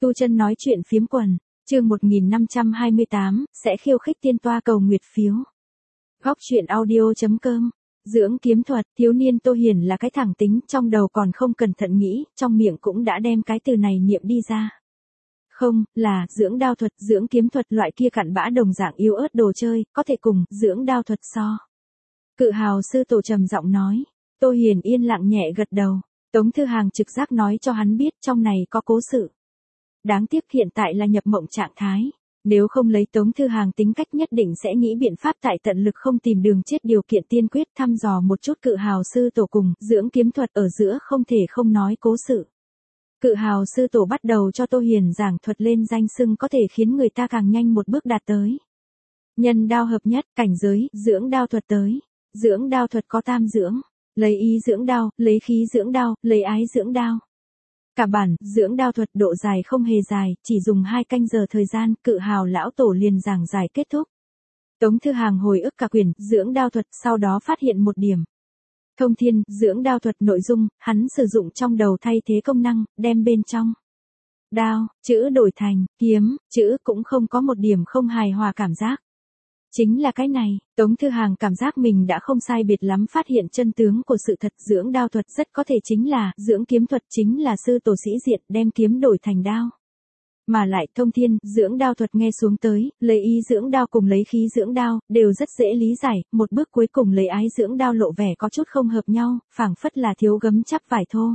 Tu Chân nói chuyện phiếm quần, chương 1528, sẽ khiêu khích tiên toa cầu nguyệt phiếu. Góc truyện audio.com. Dưỡng kiếm thuật, thiếu niên Tô Hiền là cái thẳng tính, trong đầu còn không cẩn thận nghĩ, trong miệng cũng đã đem cái từ này niệm đi ra. Không, là dưỡng đao thuật, dưỡng kiếm thuật, loại kia cặn bã đồng dạng yếu ớt đồ chơi, có thể cùng dưỡng đao thuật so. Cự hào sư tổ trầm giọng nói. Tô Hiền yên lặng nhẹ gật đầu. Tống Thư Hàng trực giác nói cho hắn biết trong này có cố sự. Đáng tiếc hiện tại là nhập mộng trạng thái. Nếu không lấy Tống Thư Hàng tính cách nhất định sẽ nghĩ biện pháp tại tận lực không tìm đường chết điều kiện tiên quyết thăm dò một chút cự hào sư tổ cùng dưỡng kiếm thuật ở giữa không thể không nói cố sự. Cự hào sư tổ bắt đầu cho Tô Hiền giảng thuật lên danh xưng có thể khiến người ta càng nhanh một bước đạt tới. Nhân đao hợp nhất, cảnh giới, dưỡng đao thuật tới. Dưỡng đao thuật có tam dưỡng. Lấy ý dưỡng đao, lấy khí dưỡng đao, lấy ái dưỡng đao. Cả bản, dưỡng đao thuật độ dài không hề dài, chỉ dùng 2 canh giờ thời gian, cự hào lão tổ liền giảng giải kết thúc. Tống Thư Hàng hồi ức cả quyển, dưỡng đao thuật, sau đó phát hiện một điểm. Thông thiên, dưỡng đao thuật nội dung, hắn sử dụng trong đầu thay thế công năng, đem bên trong. Đao, chữ đổi thành, kiếm, chữ cũng không có một điểm không hài hòa cảm giác. Chính là cái này, Tống Thư Hàng cảm giác mình đã không sai biệt lắm phát hiện chân tướng của sự thật. Dưỡng đao thuật rất có thể chính là, dưỡng kiếm thuật chính là sư tổ sĩ diện đem kiếm đổi thành đao. Mà lại thông thiên, dưỡng đao thuật nghe xuống tới, lấy ý dưỡng đao cùng lấy khí dưỡng đao, đều rất dễ lý giải, một bước cuối cùng lấy ái dưỡng đao lộ vẻ có chút không hợp nhau, phảng phất là thiếu gấm chắp vải thô.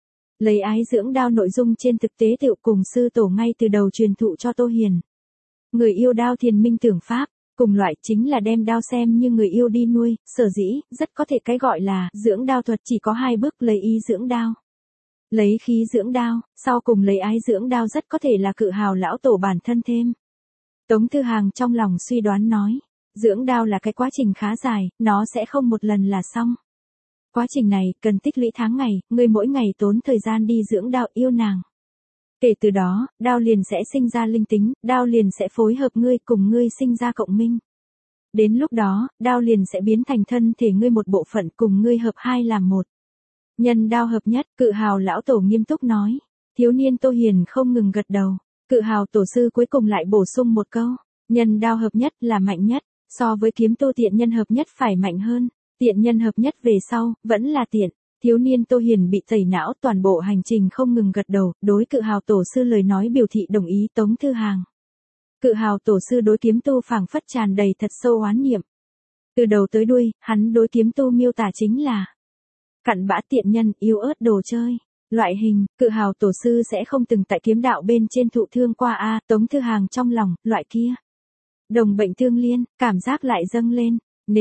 Lấy ái dưỡng đao nội dung trên thực tế tựu cùng sư tổ ngay từ đầu truyền thụ cho Tô Hiền. Người yêu đao thiền minh tưởng pháp. Cùng loại chính là đem đao xem như người yêu đi nuôi, sở dĩ, rất có thể cái gọi là dưỡng đao thuật chỉ có 2 bước lấy ý dưỡng đao. Lấy khí dưỡng đao, sau cùng lấy ái dưỡng đao rất có thể là cự hào lão tổ bản thân thêm. Tống Thư Hàng trong lòng suy đoán nói, dưỡng đao là cái quá trình khá dài, nó sẽ không một lần là xong. Quá trình này cần tích lũy tháng ngày, ngươi mỗi ngày tốn thời gian đi dưỡng đao yêu nàng. Kể từ đó, đao liền sẽ sinh ra linh tính, đao liền sẽ phối hợp ngươi cùng ngươi sinh ra cộng minh. Đến lúc đó, đao liền sẽ biến thành thân thể ngươi một bộ phận cùng ngươi hợp hai làm một. Nhân đao hợp nhất, cự hào lão tổ nghiêm túc nói. Thiếu niên Tô Hiền không ngừng gật đầu. Cự hào tổ sư cuối cùng lại bổ sung một câu. Nhân đao hợp nhất là mạnh nhất, so với kiếm tu tiện nhân hợp nhất phải mạnh hơn. Tiện nhân hợp nhất về sau, vẫn là tiện. Thiếu niên Tô Hiền bị tẩy não toàn bộ hành trình không ngừng gật đầu, đối cự hào tổ sư lời nói biểu thị đồng ý. Tống Thư Hàng. Cự hào tổ sư đối kiếm tu phảng phất tràn đầy thật sâu oán niệm. Từ đầu tới đuôi, hắn đối kiếm tu miêu tả chính là cặn bã tiện nhân, yếu ớt đồ chơi. Loại hình, cự hào tổ sư sẽ không từng tại kiếm đạo bên trên thụ thương qua a. Tống Thư Hàng trong lòng, loại kia. Đồng bệnh thương liên, cảm giác lại dâng lên.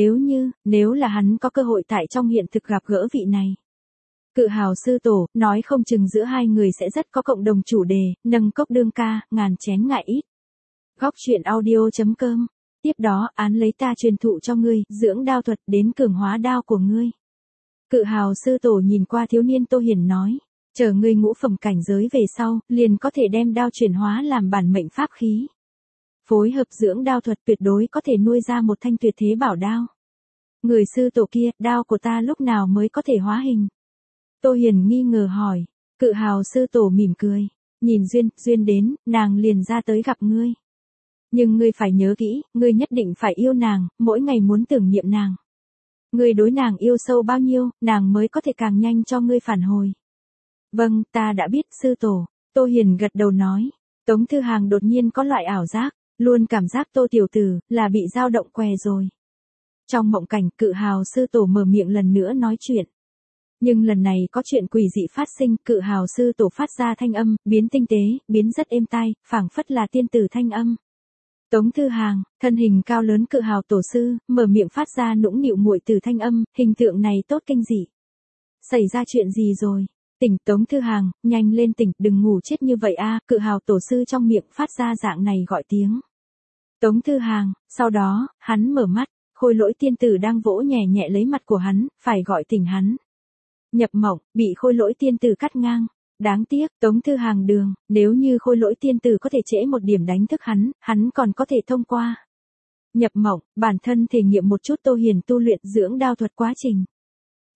Nếu là hắn có cơ hội tại trong hiện thực gặp gỡ vị này. Cự hào sư tổ, nói không chừng giữa hai người sẽ rất có cộng đồng chủ đề, nâng cốc đương ca, ngàn chén ngại ít. Góc truyện audio.com. Tiếp đó, án lấy ta truyền thụ cho ngươi, dưỡng đao thuật đến cường hóa đao của ngươi. Cự hào sư tổ nhìn qua thiếu niên Tô Hiền nói, chờ ngươi ngũ phẩm cảnh giới về sau, liền có thể đem đao chuyển hóa làm bản mệnh pháp khí. Phối hợp dưỡng đao thuật tuyệt đối có thể nuôi ra một thanh tuyệt thế bảo đao. Người sư tổ kia, đao của ta lúc nào mới có thể hóa hình? Tô Hiền nghi ngờ hỏi. Cự hào sư tổ mỉm cười. Nhìn duyên đến, nàng liền ra tới gặp ngươi. Nhưng ngươi phải nhớ kỹ, ngươi nhất định phải yêu nàng, mỗi ngày muốn tưởng niệm nàng. Ngươi đối nàng yêu sâu bao nhiêu, nàng mới có thể càng nhanh cho ngươi phản hồi. Vâng, ta đã biết sư tổ. Tô Hiền gật đầu nói. Tống Thư Hàng đột nhiên có loại ảo giác, luôn cảm giác Tô tiểu tử là bị dao động què rồi. Trong mộng cảnh, cự hào sư tổ mở miệng lần nữa nói chuyện. Nhưng lần này có chuyện quỷ dị phát sinh, cự hào sư tổ phát ra thanh âm, biến tinh tế, biến rất êm tai, phảng phất là tiên tử thanh âm. Tống Thư Hàng, thân hình cao lớn cự hào tổ sư, mở miệng phát ra nũng nịu muội từ thanh âm, hình tượng này tốt kinh dị. Xảy ra chuyện gì rồi? Tỉnh. Tống Thư Hàng, nhanh lên tỉnh, đừng ngủ chết như vậy a. Cự hào tổ sư trong miệng phát ra dạng này gọi tiếng. Tống Thư Hàng, sau đó, hắn mở mắt, khôi lỗi tiên tử đang vỗ nhẹ nhẹ lấy mặt của hắn, phải gọi tỉnh hắn. Nhập mộng, bị khôi lỗi tiên tử cắt ngang. Đáng tiếc, Tống Thư Hàng đường, nếu như khôi lỗi tiên tử có thể trễ một điểm đánh thức hắn còn có thể thông qua. Nhập mộng, bản thân thể nghiệm một chút Tô Hiền tu luyện dưỡng đao thuật quá trình.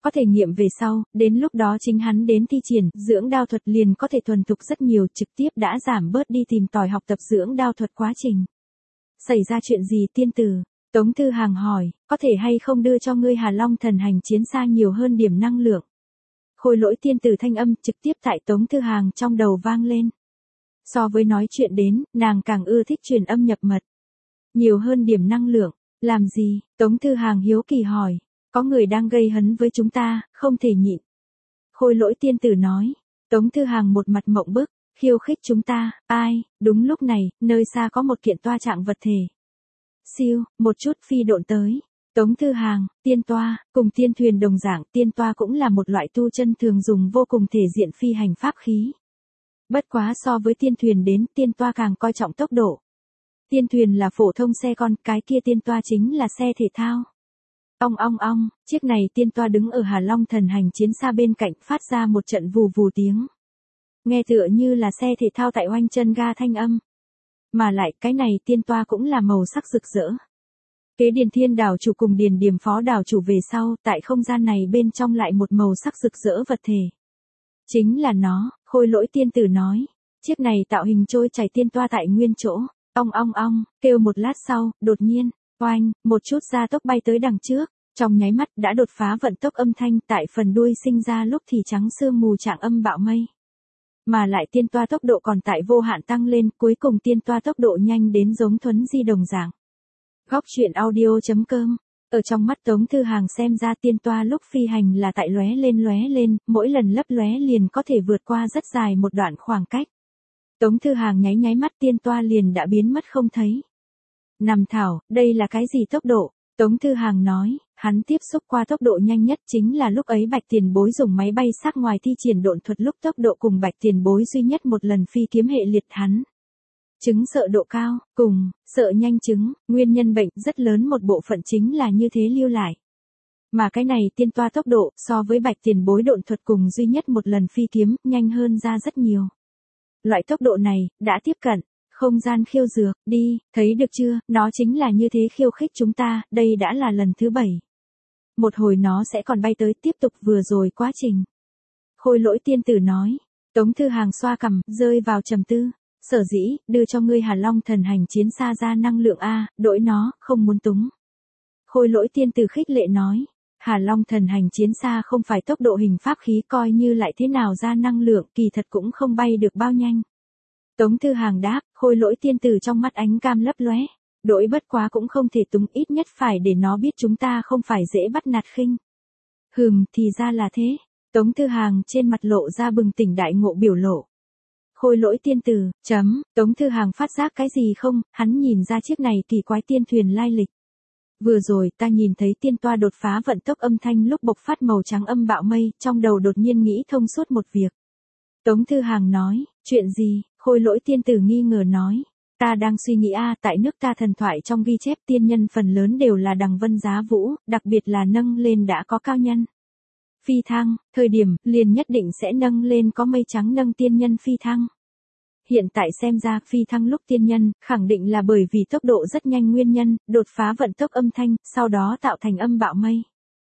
Có thể nghiệm về sau, đến lúc đó chính hắn đến thi triển, dưỡng đao thuật liền có thể thuần thục rất nhiều, trực tiếp đã giảm bớt đi tìm tòi học tập dưỡng đao thuật quá trình. Xảy ra chuyện gì tiên tử? Tống Thư Hàng hỏi, có thể hay không đưa cho ngươi Hà Long thần hành chiến xa nhiều hơn điểm năng lượng? Khôi Lỗi tiên tử thanh âm trực tiếp tại Tống Thư Hàng trong đầu vang lên. So với nói chuyện đến, nàng càng ưa thích truyền âm nhập mật. Nhiều hơn điểm năng lượng, làm gì? Tống Thư Hàng hiếu kỳ hỏi, có người đang gây hấn với chúng ta, không thể nhịn. Khôi Lỗi tiên tử nói, Tống Thư Hàng một mặt mộng bức, khiêu khích chúng ta, ai? Đúng lúc này, nơi xa có một kiện toa trạng vật thể. Siêu, một chút phi độn tới. Tống Thư Hàng, tiên toa, cùng tiên thuyền đồng dạng, tiên toa cũng là một loại tu chân thường dùng vô cùng thể diện phi hành pháp khí. Bất quá so với tiên thuyền đến, tiên toa càng coi trọng tốc độ. Tiên thuyền là phổ thông xe con, cái kia tiên toa chính là xe thể thao. Ong ong ong, chiếc này tiên toa đứng ở Hà Long thần hành chiến xa bên cạnh phát ra một trận vù vù tiếng. Nghe tựa như là xe thể thao tại oanh chân ga thanh âm. Mà lại cái này tiên toa cũng là màu sắc rực rỡ. Kế Điền Thiên đảo chủ cùng Điền Điềm phó đảo chủ về sau, tại không gian này bên trong lại một màu sắc rực rỡ vật thể. Chính là nó, Khôi Lỗi tiên tử nói. Chiếc này tạo hình trôi chảy tiên toa tại nguyên chỗ. Ong ong ong, kêu một lát sau, đột nhiên, oanh, một chút gia tốc bay tới đằng trước. Trong nháy mắt đã đột phá vận tốc âm thanh tại phần đuôi sinh ra lúc thì trắng sương mù trạng âm bạo mây. Mà lại tiên toa tốc độ còn tại vô hạn tăng lên, cuối cùng tiên toa tốc độ nhanh đến giống thuấn di đồng dạng. Góc truyện audio.com. Ở trong mắt Tống Thư Hàng xem ra tiên toa lúc phi hành là tại lóe lên, mỗi lần lấp lóe liền có thể vượt qua rất dài một đoạn khoảng cách. Tống Thư Hàng nháy mắt tiên toa liền đã biến mất không thấy. Nằm thảo, đây là cái gì tốc độ? Tống Thư Hàng nói, hắn tiếp xúc qua tốc độ nhanh nhất chính là lúc ấy Bạch Tiền Bối dùng máy bay sát ngoài thi triển độn thuật lúc tốc độ cùng Bạch Tiền Bối duy nhất một lần phi kiếm hệ liệt hắn. Chứng sợ độ cao, cùng, sợ nhanh chứng, nguyên nhân bệnh rất lớn một bộ phận chính là như thế lưu lại. Mà cái này tiên toa tốc độ so với Bạch Tiền Bối độn thuật cùng duy nhất một lần phi kiếm nhanh hơn ra rất nhiều. Loại tốc độ này, đã tiếp cận. Không gian khiêu dược, đi, thấy được chưa, nó chính là như thế khiêu khích chúng ta, đây đã là lần thứ 7. Một hồi nó sẽ còn bay tới tiếp tục vừa rồi quá trình. Khôi Lỗi tiên tử nói, Tống Thư Hàng xoa cằm, rơi vào trầm tư, sở dĩ, đưa cho ngươi Hà Long thần hành chiến xa ra năng lượng A, đổi nó, không muốn túng. Khôi Lỗi tiên tử khích lệ nói, Hà Long thần hành chiến xa không phải tốc độ hình pháp khí coi như lại thế nào ra năng lượng, kỳ thật cũng không bay được bao nhanh. Tống Thư Hàng đáp, Khôi Lỗi tiên tử trong mắt ánh cam lấp lóe, đổi bất quá cũng không thể túng, ít nhất phải để nó biết chúng ta không phải dễ bắt nạt khinh. Thì ra là thế. Tống Thư Hàng trên mặt lộ ra bừng tỉnh đại ngộ biểu lộ. Khôi Lỗi tiên tử, Tống Thư Hàng phát giác cái gì không, hắn nhìn ra chiếc này kỳ quái tiên thuyền lai lịch. Vừa rồi ta nhìn thấy tiên toa đột phá vận tốc âm thanh lúc bộc phát màu trắng âm bạo mây, trong đầu đột nhiên nghĩ thông suốt một việc. Tống Thư Hàng nói, chuyện gì? Khôi Lỗi tiên tử nghi ngờ nói, ta đang suy nghĩ tại nước ta thần thoại trong ghi chép tiên nhân phần lớn đều là đằng vân giá vũ, đặc biệt là nâng lên đã có cao nhân. Phi thăng, thời điểm, liền nhất định sẽ nâng lên có mây trắng nâng tiên nhân phi thăng. Hiện tại xem ra phi thăng lúc tiên nhân, khẳng định là bởi vì tốc độ rất nhanh nguyên nhân, đột phá vận tốc âm thanh, sau đó tạo thành âm bạo mây.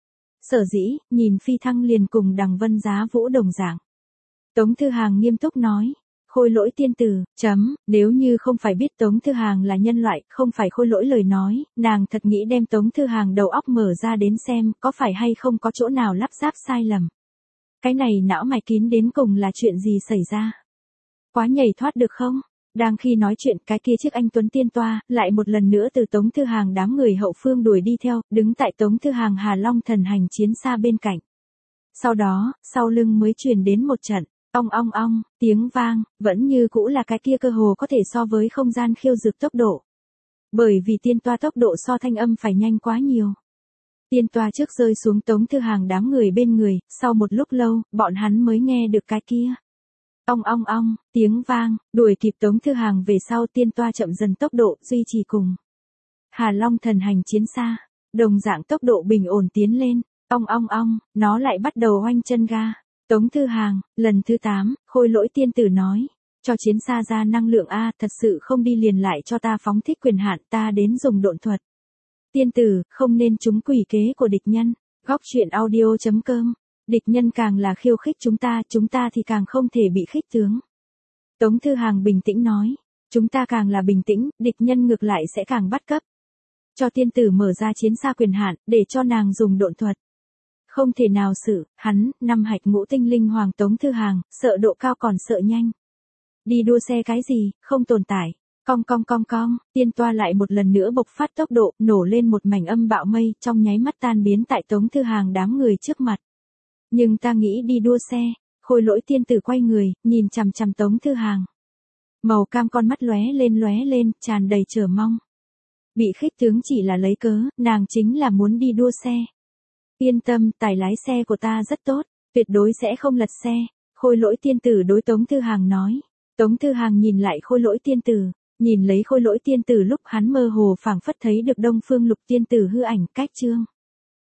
Sở dĩ, nhìn phi thăng liền cùng đằng vân giá vũ đồng dạng. Tống Thư Hàng nghiêm túc nói. Khôi Lỗi tiên tử, nếu như không phải biết Tống Thư Hàng là nhân loại, không phải Khôi Lỗi lời nói, nàng thật nghĩ đem Tống Thư Hàng đầu óc mở ra đến xem, có phải hay không có chỗ nào lắp ráp sai lầm. Cái này não mạch kín đến cùng là chuyện gì xảy ra? Quá nhảy thoát được không? Đang khi nói chuyện, cái kia chiếc anh tuấn tiên toa, lại một lần nữa từ Tống Thư Hàng đám người hậu phương đuổi đi theo, đứng tại Tống Thư Hàng Hà Long thần hành chiến xa bên cạnh. Sau đó, sau lưng mới truyền đến một trận. Ong ong ong, tiếng vang, vẫn như cũ là cái kia cơ hồ có thể so với không gian khiêu dược tốc độ. Bởi vì tiên toa tốc độ so thanh âm phải nhanh quá nhiều. Tiên toa trước rơi xuống Tống Thư Hàng đám người bên người, sau một lúc lâu, bọn hắn mới nghe được cái kia. Ong ong ong, tiếng vang, đuổi kịp Tống Thư Hàng về sau tiên toa chậm dần tốc độ, duy trì cùng. Hà Long thần hành chiến xa, đồng dạng tốc độ bình ổn tiến lên, ong ong ong, nó lại bắt đầu oanh chân ga. Tống Thư Hàng, lần thứ 8, Khôi Lỗi tiên tử nói, cho chiến xa ra năng lượng thật sự không đi liền lại cho ta phóng thích quyền hạn, ta đến dùng độn thuật. Tiên tử, không nên trúng quỷ kế của địch nhân. Góc truyện audio.com Địch nhân càng là khiêu khích chúng ta thì càng không thể bị khích tướng. Tống Thư Hàng bình tĩnh nói, chúng ta càng là bình tĩnh, địch nhân ngược lại sẽ càng bắt cấp. Cho tiên tử mở ra chiến xa quyền hạn, để cho nàng dùng độn thuật. Không thể nào xử, hắn, năm hạch ngũ tinh linh hoàng Tống Thư Hàng, sợ độ cao còn sợ nhanh. Đi đua xe cái gì, không tồn tại. Cong cong cong cong, tiên toa lại một lần nữa bộc phát tốc độ, nổ lên một mảnh âm bạo mây, trong nháy mắt tan biến tại Tống Thư Hàng đám người trước mặt. Nhưng ta nghĩ đi đua xe, Khôi Lỗi tiên tử quay người, nhìn chằm chằm Tống Thư Hàng. Màu cam con mắt lóe lên, tràn đầy chờ mong. Bị khích tướng chỉ là lấy cớ, nàng chính là muốn đi đua xe. Yên tâm, tài lái xe của ta rất tốt, tuyệt đối sẽ không lật xe, Khôi Lỗi tiên tử đối Tống Thư Hàng nói. Tống Thư Hàng nhìn lại Khôi Lỗi tiên tử, nhìn lấy Khôi Lỗi tiên tử lúc hắn mơ hồ phảng phất thấy được Đông Phương Lục tiên tử hư ảnh cách chương.